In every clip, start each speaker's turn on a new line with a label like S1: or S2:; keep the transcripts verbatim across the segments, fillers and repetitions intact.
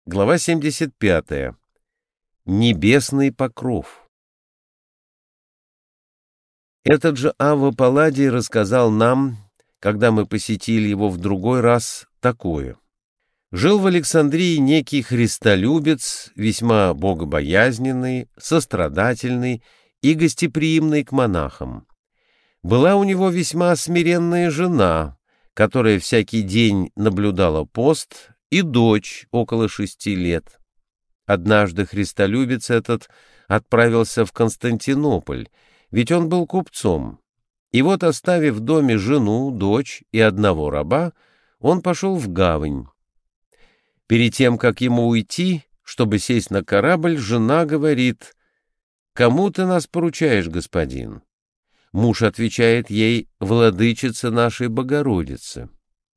S1: Глава семьдесят пятая. Небесный покров. Этот же Авва Палладий рассказал нам, когда мы посетили его в другой раз, такое. Жил в Александрии некий христолюбец, весьма богобоязненный, сострадательный и гостеприимный к монахам. Была у него весьма смиренная жена, которая всякий день наблюдала пост, и дочь около шести лет. Однажды христолюбец этот отправился в Константинополь, ведь он был купцом. И вот, оставив в доме жену, дочь и одного раба, он пошел в гавань. Перед тем, как ему уйти, чтобы сесть на корабль, жена говорит: «Кому ты нас поручаешь, господин?» Муж отвечает ей: «Владычица нашей Богородицы».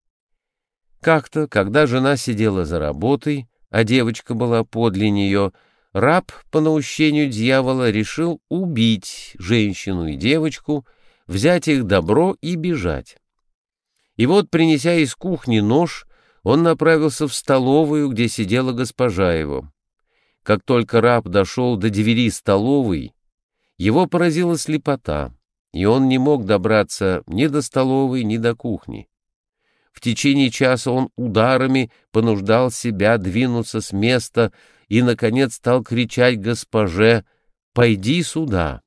S1: Как-то, когда жена сидела за работой, а девочка была подле нее, раб по наущению дьявола решил убить женщину и девочку, взять их добро и бежать. И вот, принеся из кухни нож, он направился в столовую, где сидела госпожа его. Как только раб дошел до двери столовой, его поразила слепота, и он не мог добраться ни до столовой, ни до кухни. В течение часа он ударами понуждал себя двинуться с места и, наконец, стал кричать госпоже: «Пойди сюда».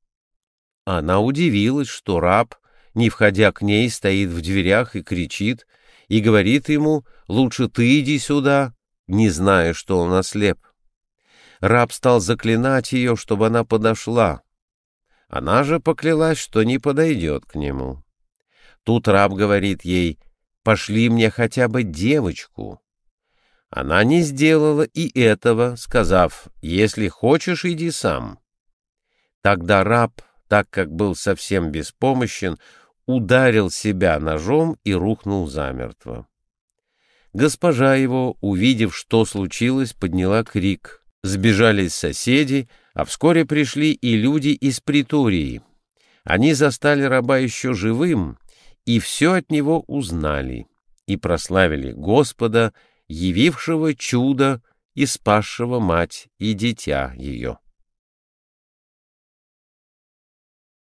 S1: Она удивилась, что раб, не входя к ней, стоит в дверях и кричит, и говорит ему: «Лучше ты иди сюда», не зная, что он ослеп. Раб стал заклинать ее, чтобы она подошла. Она же поклялась, что не подойдет к нему. Тут раб говорит ей: «Пошли мне хотя бы девочку». Она не сделала и этого, сказав: «Если хочешь, иди сам». Тогда раб, так как был совсем беспомощен, ударил себя ножом и рухнул замертво. Госпожа его, увидев, что случилось, подняла крик. Сбежались соседи, а вскоре пришли и люди из притории. Они застали раба еще живым, и все от него узнали, и прославили Господа, явившего чудо и спасшего мать и дитя ее.